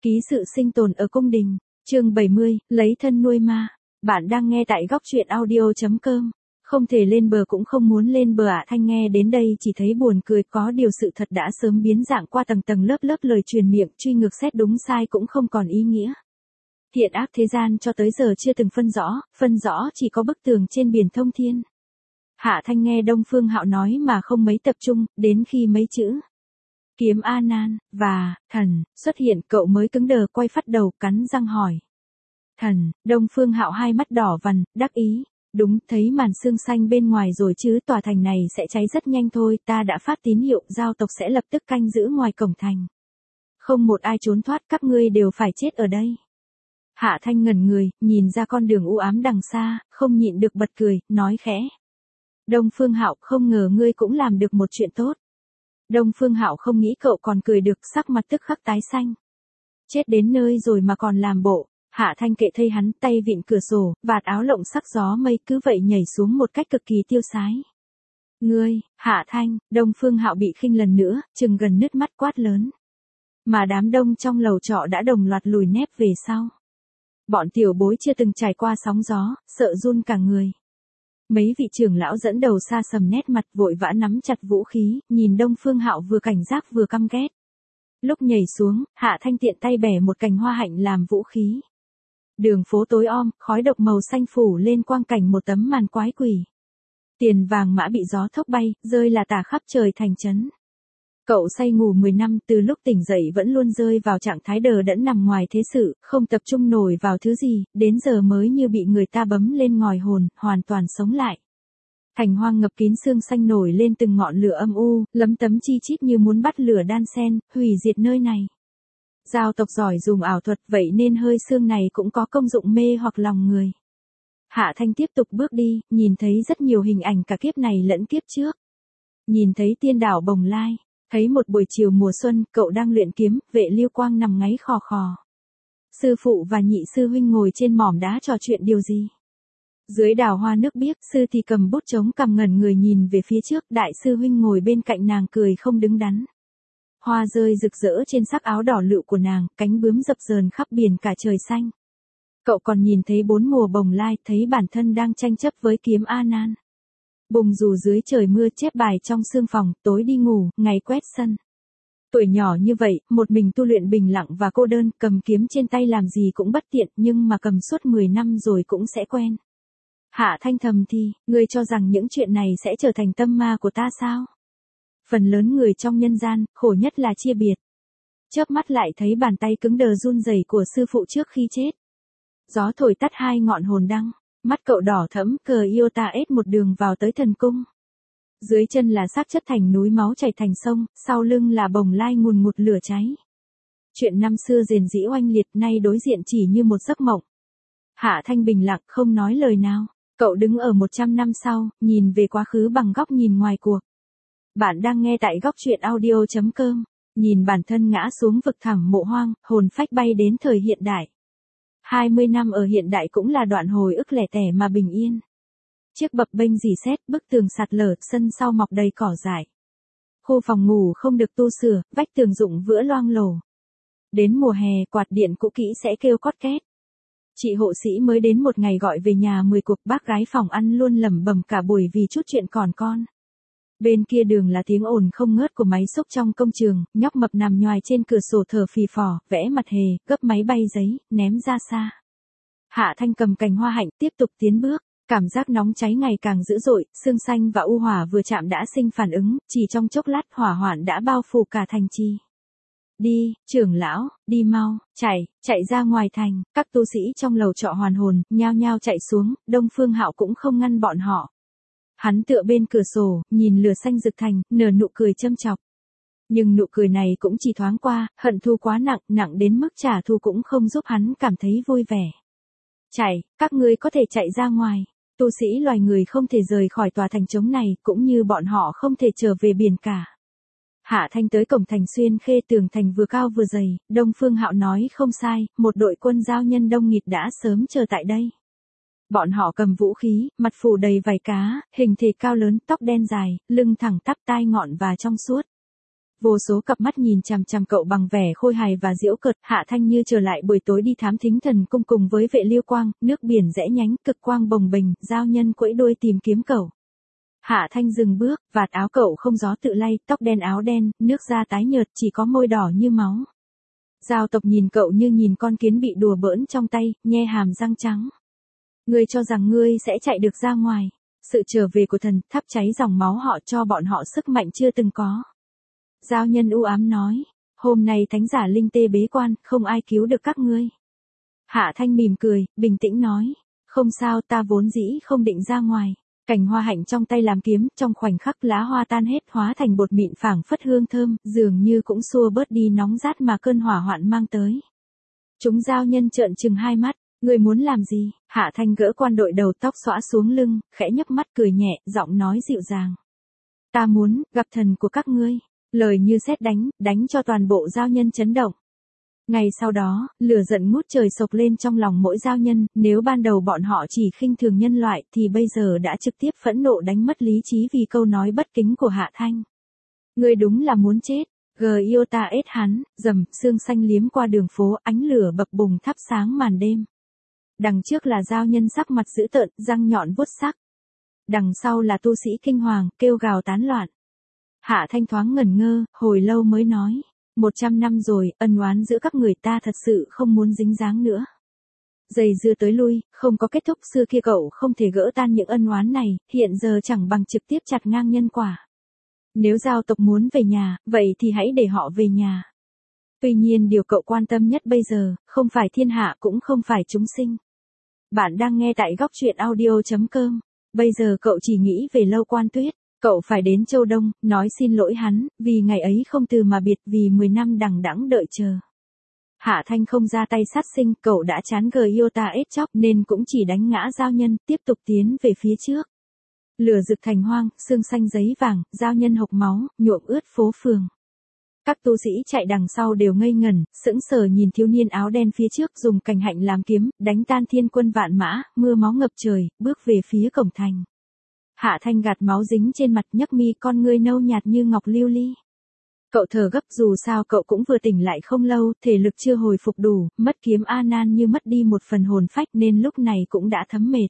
Ký sự sinh tồn ở cung đình, chương 70, lấy thân nuôi ma. Bạn đang nghe tại góc truyện audio.com. Không thể lên bờ cũng không muốn lên bờ ạ. Thanh nghe đến đây chỉ thấy buồn cười, có điều sự thật đã sớm biến dạng qua tầng tầng lớp lớp lời truyền miệng, truy ngược xét đúng sai cũng không còn ý nghĩa. Thiện ác thế gian cho tới giờ chưa từng phân rõ chỉ có bức tường trên biển thông thiên. Hạ Thanh nghe Đông Phương Hạo nói mà không mấy tập trung, đến khi mấy chữ Kiếm A Nan và thần xuất hiện, cậu mới cứng đờ quay phát đầu, cắn răng hỏi. Thần? Đông Phương Hạo hai mắt đỏ vằn, đắc ý. Đúng, thấy màn sương xanh bên ngoài rồi chứ, tòa thành này sẽ cháy rất nhanh thôi, ta đã phát tín hiệu, giao tộc sẽ lập tức canh giữ ngoài cổng thành. Không một ai trốn thoát, các ngươi đều phải chết ở đây. Hạ Thanh ngẩn người, nhìn ra con đường u ám đằng xa, không nhịn được bật cười, nói khẽ. Đông Phương Hạo, không ngờ ngươi cũng làm được một chuyện tốt. Đông Phương Hạo không nghĩ cậu còn cười được, sắc mặt tức khắc tái xanh. Chết đến nơi rồi mà còn làm bộ. Hạ Thanh kệ thây hắn, tay vịn cửa sổ, vạt áo lộng sắc gió mây cứ vậy nhảy xuống một cách cực kỳ tiêu sái. Ngươi, Hạ Thanh, Đông Phương Hạo bị khinh lần nữa, chừng gần nứt mắt quát lớn. Mà đám đông trong lầu trọ đã đồng loạt lùi nép về sau. Bọn tiểu bối chưa từng trải qua sóng gió, sợ run cả người. Mấy vị trưởng lão dẫn đầu xa sầm nét mặt, vội vã nắm chặt vũ khí, nhìn Đông Phương Hạo vừa cảnh giác vừa căm ghét. Lúc nhảy xuống, Hạ Thanh tiện tay bẻ một cành hoa hạnh làm vũ khí. Đường phố tối om, khói độc màu xanh phủ lên quang cảnh một tấm màn quái quỷ. Tiền vàng mã bị gió thốc bay, rơi là tả khắp trời thành trấn. Cậu say ngủ 10 năm, từ lúc tỉnh dậy vẫn luôn rơi vào trạng thái đờ đẫn nằm ngoài thế sự, không tập trung nổi vào thứ gì, đến giờ mới như bị người ta bấm lên ngòi hồn, hoàn toàn sống lại. Thành hoang ngập kín sương xanh nổi lên từng ngọn lửa âm u, lấm tấm chi chít như muốn bắt lửa đan xen, hủy diệt nơi này. Giao tộc giỏi dùng ảo thuật, vậy nên hơi sương này cũng có công dụng mê hoặc lòng người. Hạ Thanh tiếp tục bước đi, nhìn thấy rất nhiều hình ảnh cả kiếp này lẫn kiếp trước. Nhìn thấy tiên đảo Bồng Lai. Thấy một buổi chiều mùa xuân, cậu đang luyện kiếm, Vệ Lưu Quang nằm ngáy khò khò. Sư phụ và nhị sư huynh ngồi trên mỏm đá trò chuyện điều gì. Dưới đào hoa nước biếc, sư thì cầm bút chống cằm ngẩn người nhìn về phía trước, đại sư huynh ngồi bên cạnh nàng cười không đứng đắn. Hoa rơi rực rỡ trên sắc áo đỏ lựu của nàng, cánh bướm dập dờn khắp biển cả trời xanh. Cậu còn nhìn thấy 4 mùa Bồng Lai, thấy bản thân đang tranh chấp với kiếm A Nan. Bùng dù dưới trời mưa, chép bài trong sương phòng, tối đi ngủ, ngày quét sân. Tuổi nhỏ như vậy, một mình tu luyện bình lặng và cô đơn, cầm kiếm trên tay làm gì cũng bất tiện, nhưng mà cầm suốt 10 năm rồi cũng sẽ quen. Hạ Thanh thầm thì, ngươi cho rằng những chuyện này sẽ trở thành tâm ma của ta sao? Phần lớn người trong nhân gian, khổ nhất là chia biệt. Chớp mắt lại thấy bàn tay cứng đờ run rẩy của sư phụ trước khi chết. Gió thổi tắt hai ngọn hồn đăng. Mắt cậu đỏ thẫm, cờ yêu ta ết một đường vào tới thần cung. Dưới chân là xác chất thành núi, máu chảy thành sông, sau lưng là Bồng Lai ngùn ngụt lửa cháy. Chuyện năm xưa rền rĩ oanh liệt, nay đối diện chỉ như một giấc mộng. Hạ Thanh bình lặng không nói lời nào. Cậu đứng ở 100 năm sau, nhìn về quá khứ bằng góc nhìn ngoài cuộc. Bạn đang nghe tại góc truyện audio.com. Nhìn bản thân ngã xuống vực thẳm mộ hoang, hồn phách bay đến thời hiện đại. 20 năm ở hiện đại cũng là đoạn hồi ức lẻ tẻ mà bình yên. Chiếc bập bênh rỉ sét, bức tường sạt lở, sân sau mọc đầy cỏ dại. Khu phòng ngủ không được tu sửa, vách tường rụng vữa loang lổ. Đến mùa hè, quạt điện cũ kỹ sẽ kêu cót két. Chị hộ sĩ mới đến một ngày gọi về nhà 10 cuộc, bác gái phòng ăn luôn lẩm bẩm cả buổi vì chút chuyện còn con. Bên kia đường là tiếng ồn không ngớt của máy xúc trong công trường, nhóc mập nằm nhoài trên cửa sổ thở phì phò, vẽ mặt hề, gấp máy bay giấy, ném ra xa. Hạ Thanh cầm cành hoa hạnh tiếp tục tiến bước, cảm giác nóng cháy ngày càng dữ dội, sương xanh và u hỏa vừa chạm đã sinh phản ứng, chỉ trong chốc lát hỏa hoạn đã bao phủ cả thành trì. Đi, trưởng lão, đi mau, chạy ra ngoài thành. Các tu sĩ trong lầu trọ hoàn hồn, nhao nhao chạy xuống, Đông Phương Hạo cũng không ngăn bọn họ. Hắn tựa bên cửa sổ, nhìn lửa xanh rực thành, nở nụ cười châm chọc. Nhưng nụ cười này cũng chỉ thoáng qua, hận thù quá nặng đến mức trả thù cũng không giúp hắn cảm thấy vui vẻ. Chạy, các ngươi có thể chạy ra ngoài. Tu sĩ loài người không thể rời khỏi tòa thành trống này, cũng như bọn họ không thể trở về biển cả. Hạ Thanh tới cổng thành xuyên khê, tường thành vừa cao vừa dày, Đông Phương Hạo nói không sai, một đội quân giao nhân đông nghịt đã sớm chờ tại đây. Bọn họ cầm vũ khí, mặt phủ đầy vảy cá, hình thể cao lớn, tóc đen dài, lưng thẳng tắp, tai ngọn và trong suốt. Vô số cặp mắt nhìn chằm chằm cậu bằng vẻ khôi hài và giễu cợt, Hạ Thanh như trở lại buổi tối đi thám thính thần cung cùng với vệ Liêu Quang, nước biển rẽ nhánh, cực quang bồng bềnh, giao nhân quẫy đuôi tìm kiếm cậu. Hạ Thanh dừng bước, vạt áo cậu không gió tự lay, tóc đen áo đen, nước da tái nhợt, chỉ có môi đỏ như máu. Giao tộc nhìn cậu như nhìn con kiến bị đùa bỡn trong tay, nhe hàm răng trắng. Ngươi cho rằng ngươi sẽ chạy được ra ngoài. Sự trở về của thần, thắp cháy dòng máu họ cho bọn họ sức mạnh chưa từng có. Giao nhân u ám nói, hôm nay thánh giả linh tê bế quan, không ai cứu được các ngươi. Hạ Thanh mỉm cười, bình tĩnh nói, không sao, ta vốn dĩ không định ra ngoài. Cành hoa hạnh trong tay làm kiếm, trong khoảnh khắc lá hoa tan hết hóa thành bột mịn phảng phất hương thơm, dường như cũng xua bớt đi nóng rát mà cơn hỏa hoạn mang tới. Chúng giao nhân trợn trừng hai mắt, ngươi muốn làm gì? Hạ Thanh gỡ quan đội đầu tóc xõa xuống lưng, khẽ nhấc mắt cười nhẹ, giọng nói dịu dàng. Ta muốn gặp thần của các ngươi. Lời như sét đánh cho toàn bộ giao nhân chấn động. Ngày sau đó, lửa giận ngút trời sộc lên trong lòng mỗi giao nhân, nếu ban đầu bọn họ chỉ khinh thường nhân loại thì bây giờ đã trực tiếp phẫn nộ đánh mất lý trí vì câu nói bất kính của Hạ Thanh. Ngươi đúng là muốn chết. Giota ết hắn, rầm, xương xanh liếm qua đường phố, ánh lửa bập bùng thắp sáng màn đêm. Đằng trước là giao nhân sắc mặt dữ tợn, răng nhọn vuốt sắc. Đằng sau là tu sĩ kinh hoàng, kêu gào tán loạn. Hạ Thanh thoáng ngẩn ngơ, hồi lâu mới nói. 100 năm rồi, ân oán giữa các người ta thật sự không muốn dính dáng nữa. Dày dưa tới lui, không có kết thúc, xưa kia cậu không thể gỡ tan những ân oán này, hiện giờ chẳng bằng trực tiếp chặt ngang nhân quả. Nếu giao tộc muốn về nhà, vậy thì hãy để họ về nhà. Tuy nhiên điều cậu quan tâm nhất bây giờ, không phải thiên hạ cũng không phải chúng sinh. Bạn đang nghe tại góc truyện audio.com. Bây giờ cậu chỉ nghĩ về Lâu Quan Tuyết. Cậu phải đến Châu Đông, nói xin lỗi hắn, vì ngày ấy không từ mà biệt, vì 10 năm đằng đẵng đợi chờ. Hạ Thanh không ra tay sát sinh, cậu đã chán Giota ết chóc nên cũng chỉ đánh ngã giao nhân, tiếp tục tiến về phía trước. Lửa rực thành hoang, xương xanh giấy vàng, giao nhân hộc máu, nhuộm ướt phố phường. Các tu sĩ chạy đằng sau đều ngây ngẩn, sững sờ nhìn thiếu niên áo đen phía trước dùng cành hạnh làm kiếm, đánh tan thiên quân vạn mã, mưa máu ngập trời, bước về phía cổng thành. Hạ Thanh gạt máu dính trên mặt, nhấc mi, con ngươi nâu nhạt như ngọc lưu ly. Cậu thở gấp, dù sao cậu cũng vừa tỉnh lại không lâu, thể lực chưa hồi phục đủ, mất kiếm A Nan như mất đi một phần hồn phách nên lúc này cũng đã thấm mệt.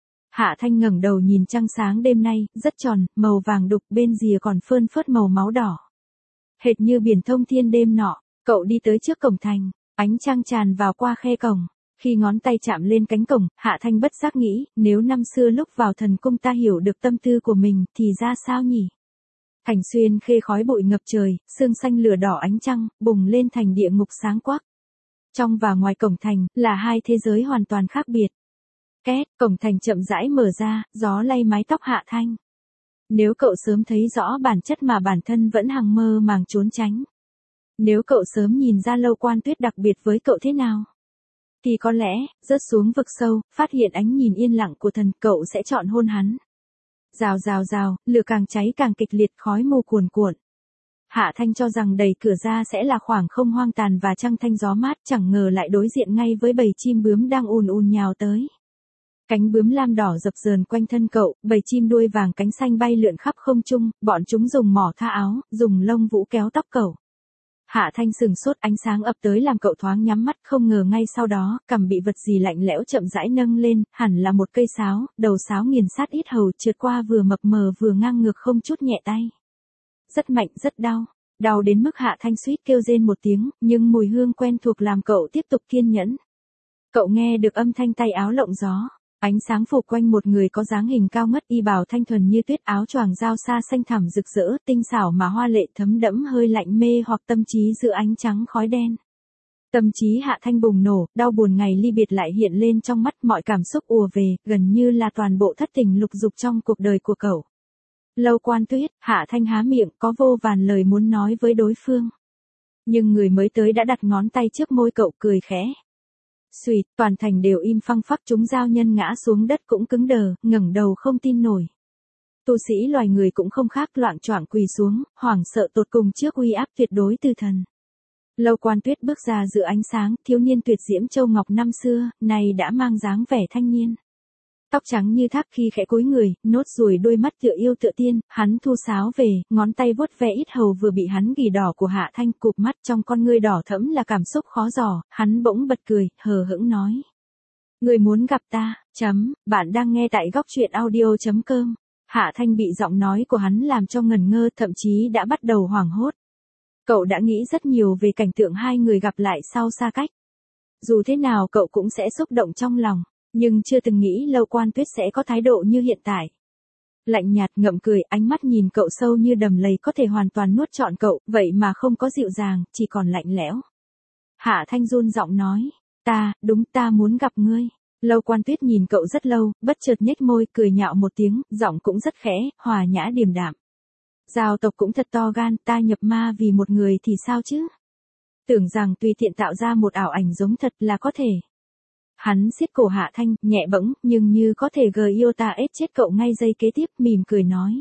Hạ Thanh ngẩng đầu nhìn trăng sáng đêm nay, rất tròn, màu vàng đục, bên rìa còn phơn phớt màu máu đỏ. Hệt như biển thông thiên đêm nọ, cậu đi tới trước cổng thành, ánh trăng tràn vào qua khe cổng. Khi ngón tay chạm lên cánh cổng, Hạ Thanh bất giác nghĩ, nếu năm xưa lúc vào thần cung ta hiểu được tâm tư của mình, thì ra sao nhỉ? Thành xuyên khê khói bụi ngập trời, sương xanh lửa đỏ ánh trăng, bùng lên thành địa ngục sáng quắc. Trong và ngoài cổng thành, là hai thế giới hoàn toàn khác biệt. Két, cổng thành chậm rãi mở ra, gió lay mái tóc Hạ Thanh. Nếu cậu sớm thấy rõ bản chất mà bản thân vẫn hằng mơ màng trốn tránh. Nếu cậu sớm nhìn ra Lâu Quan Tuyết đặc biệt với cậu thế nào, thì có lẽ, rớt xuống vực sâu, phát hiện ánh nhìn yên lặng của thần, cậu sẽ chọn hôn hắn. Rào rào rào, lửa càng cháy càng kịch liệt, khói mù cuồn cuộn. Hạ Thanh cho rằng đẩy cửa ra sẽ là khoảng không hoang tàn và trăng thanh gió mát, chẳng ngờ lại đối diện ngay với bầy chim bướm đang ùn ùn nhào tới. Cánh bướm lam đỏ dập dờn quanh thân cậu, bầy chim đuôi vàng cánh xanh bay lượn khắp không trung, bọn chúng dùng mỏ tha áo, dùng lông vũ kéo tóc cậu. Hạ Thanh sừng sốt, ánh sáng ập tới làm cậu thoáng nhắm mắt, không ngờ ngay sau đó, cằm bị vật gì lạnh lẽo chậm rãi nâng lên, hẳn là một cây sáo, đầu sáo nghiền sát yết hầu, trượt qua vừa mập mờ vừa ngang ngược không chút nhẹ tay. Rất mạnh, rất đau, đau đến mức Hạ Thanh suýt kêu rên một tiếng, nhưng mùi hương quen thuộc làm cậu tiếp tục kiên nhẫn. Cậu nghe được âm thanh tay áo lộng gió. Ánh sáng phủ quanh một người có dáng hình cao ngất, y bào thanh thuần như tuyết, áo choàng giao xa xanh thẳm rực rỡ, tinh xảo mà hoa lệ, thấm đẫm hơi lạnh mê hoặc tâm trí giữa ánh trắng khói đen. Tâm trí Hạ Thanh bùng nổ, đau buồn ngày ly biệt lại hiện lên trong mắt, mọi cảm xúc ùa về, gần như là toàn bộ thất tình lục dục trong cuộc đời của cậu. Lâu Quan Tuyết, Hạ Thanh há miệng, có vô vàn lời muốn nói với đối phương. Nhưng người mới tới đã đặt ngón tay trước môi cậu, cười khẽ. Xuỵt, toàn thành đều im phăng phắc, chúng giao nhân ngã xuống đất cũng cứng đờ, ngẩng đầu không tin nổi. Tu sĩ loài người cũng không khác, loạng choạng quỳ xuống, hoảng sợ tột cùng trước uy áp tuyệt đối từ thần. Lâu Quan Tuyết bước ra giữa ánh sáng, thiếu niên tuyệt diễm châu ngọc năm xưa, nay đã mang dáng vẻ thanh niên. Tóc trắng như thác khi khẽ cúi người, nốt ruồi đôi mắt tựa yêu tựa tiên, hắn thu sáo về, ngón tay vuốt ve ít hầu vừa bị hắn ghì đỏ của Hạ Thanh, cụp mắt trong con ngươi đỏ thẫm là cảm xúc khó dò, hắn bỗng bật cười, hờ hững nói. Người muốn gặp ta, bạn đang nghe tại góc truyện audio.com. Hạ Thanh bị giọng nói của hắn làm cho ngần ngơ, thậm chí đã bắt đầu hoảng hốt. Cậu đã nghĩ rất nhiều về cảnh tượng hai người gặp lại sau xa cách. Dù thế nào cậu cũng sẽ xúc động trong lòng, nhưng chưa từng nghĩ Lâu Quan Tuyết sẽ có thái độ như hiện tại. Lạnh nhạt ngậm cười, ánh mắt nhìn cậu sâu như đầm lầy có thể hoàn toàn nuốt trọn cậu, vậy mà không có dịu dàng, chỉ còn lạnh lẽo. Hạ Thanh run giọng nói, ta muốn gặp ngươi. Lâu Quan Tuyết nhìn cậu rất lâu, bất chợt nhếch môi, cười nhạo một tiếng, giọng cũng rất khẽ, hòa nhã điềm đạm. Giao tộc cũng thật to gan, ta nhập ma vì một người thì sao chứ? Tưởng rằng tùy tiện tạo ra một ảo ảnh giống thật là có thể. Hắn siết cổ Hạ Thanh, nhẹ bẫng, nhưng như có thể ta ép chết cậu ngay giây kế tiếp, mỉm cười nói.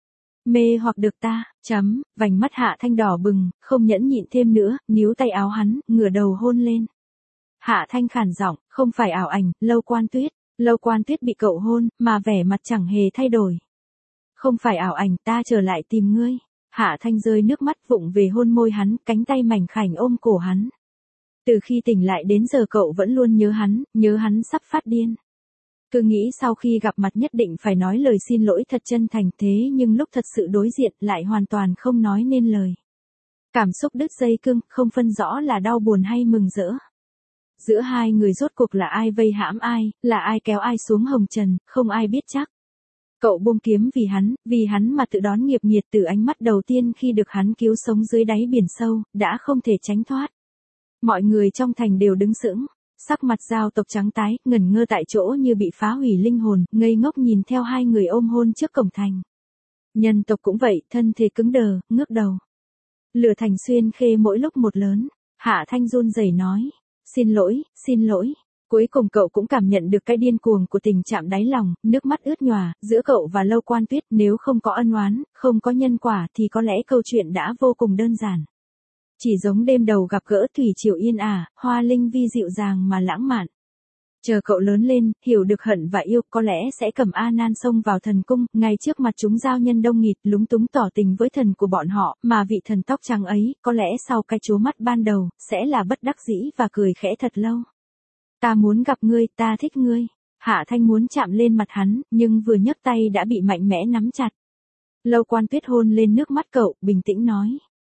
Mê hoặc được ta, vành mắt Hạ Thanh đỏ bừng, không nhẫn nhịn thêm nữa, níu tay áo hắn, ngửa đầu hôn lên. Hạ Thanh khản giọng, không phải ảo ảnh, Lâu Quan Tuyết. Lâu Quan Tuyết bị cậu hôn, mà vẻ mặt chẳng hề thay đổi. Không phải ảo ảnh, ta trở lại tìm ngươi. Hạ Thanh rơi nước mắt vụng về hôn môi hắn, cánh tay mảnh khảnh ôm cổ hắn. Từ khi tỉnh lại đến giờ cậu vẫn luôn nhớ hắn sắp phát điên. Cứ nghĩ sau khi gặp mặt nhất định phải nói lời xin lỗi thật chân thành, thế nhưng lúc thật sự đối diện lại hoàn toàn không nói nên lời. Cảm xúc đứt dây cương, không phân rõ là đau buồn hay mừng rỡ. Giữa hai người rốt cuộc là ai vây hãm ai, là ai kéo ai xuống hồng trần, không ai biết chắc. Cậu buông kiếm vì hắn mà tự đón nghiệp nghiệt từ ánh mắt đầu tiên khi được hắn cứu sống dưới đáy biển sâu, đã không thể tránh thoát. Mọi người trong thành đều đứng sững, sắc mặt Giao tộc trắng tái, ngẩn ngơ tại chỗ như bị phá hủy linh hồn, ngây ngốc nhìn theo hai người ôm hôn trước cổng thành. Nhân tộc cũng vậy, thân thể cứng đờ, ngước đầu. Lửa thành xuyên khê mỗi lúc một lớn, Hạ Thanh run rẩy nói, xin lỗi. Cuối cùng cậu cũng cảm nhận được cái điên cuồng của tình chạm đáy lòng, nước mắt ướt nhòa, giữa cậu và Lâu Quan Tuyết, nếu không có ân oán, không có nhân quả thì có lẽ câu chuyện đã vô cùng đơn giản. Chỉ giống đêm đầu gặp gỡ thủy triều yên ả, hoa linh vi dịu dàng mà lãng mạn. Chờ cậu lớn lên, hiểu được hận và yêu, có lẽ sẽ cầm A Nan xông vào thần cung, ngay trước mặt chúng giao nhân đông nghịt, lúng túng tỏ tình với thần của bọn họ, mà vị thần tóc trắng ấy, có lẽ sau cái chố mắt ban đầu, sẽ là bất đắc dĩ và cười khẽ thật lâu. Ta muốn gặp ngươi, ta thích ngươi. Hạ Thanh muốn chạm lên mặt hắn, nhưng vừa nhấc tay đã bị mạnh mẽ nắm chặt. Lâu Quan Tuyết hôn lên nước mắt cậu, bình tĩnh nói.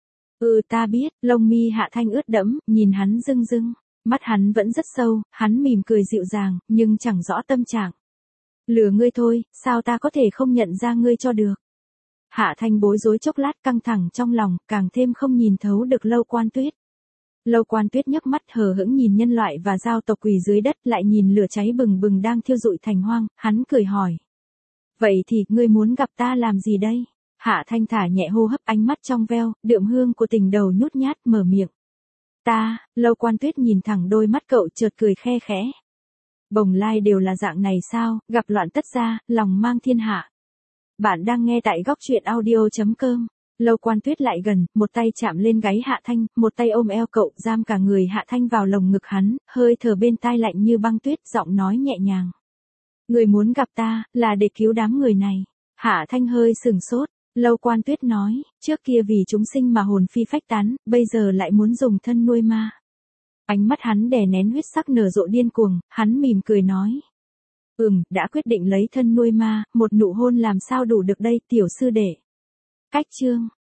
Ta biết, lông mi Hạ Thanh ướt đẫm, nhìn hắn rưng rưng. Mắt hắn vẫn rất sâu, hắn mỉm cười dịu dàng, nhưng chẳng rõ tâm trạng. Lừa ngươi thôi, sao ta có thể không nhận ra ngươi cho được. Hạ Thanh bối rối chốc lát, căng thẳng trong lòng, càng thêm không nhìn thấu được Lâu Quan Tuyết. Lâu Quan Tuyết nhấc mắt hờ hững nhìn nhân loại và giao tộc quỳ dưới đất, lại nhìn lửa cháy bừng bừng đang thiêu rụi thành hoang, hắn cười hỏi. Vậy thì, ngươi muốn gặp ta làm gì đây? Hạ Thanh thả nhẹ hô hấp, ánh mắt trong veo, đượm hương của tình đầu nhút nhát, mở miệng. Lâu Quan Tuyết nhìn thẳng đôi mắt cậu, chợt cười khe khẽ. Bồng lai đều là dạng này sao, gặp loạn tất ra, lòng mang thiên hạ. Bạn đang nghe tại góc truyện audio.com. Lâu Quan Tuyết lại gần, một tay chạm lên gáy Hạ Thanh, một tay ôm eo cậu, giam cả người Hạ Thanh vào lồng ngực hắn, hơi thở bên tai lạnh như băng tuyết, giọng nói nhẹ nhàng. Người muốn gặp ta, là để cứu đám người này. Hạ Thanh hơi sừng sốt. Lâu Quan Tuyết nói, trước kia vì chúng sinh mà hồn phi phách tán, bây giờ lại muốn dùng thân nuôi ma. Ánh mắt hắn đè nén huyết sắc nở rộ điên cuồng, hắn mỉm cười nói. Đã quyết định lấy thân nuôi ma, một nụ hôn làm sao đủ được đây, tiểu sư đệ. Cách chương.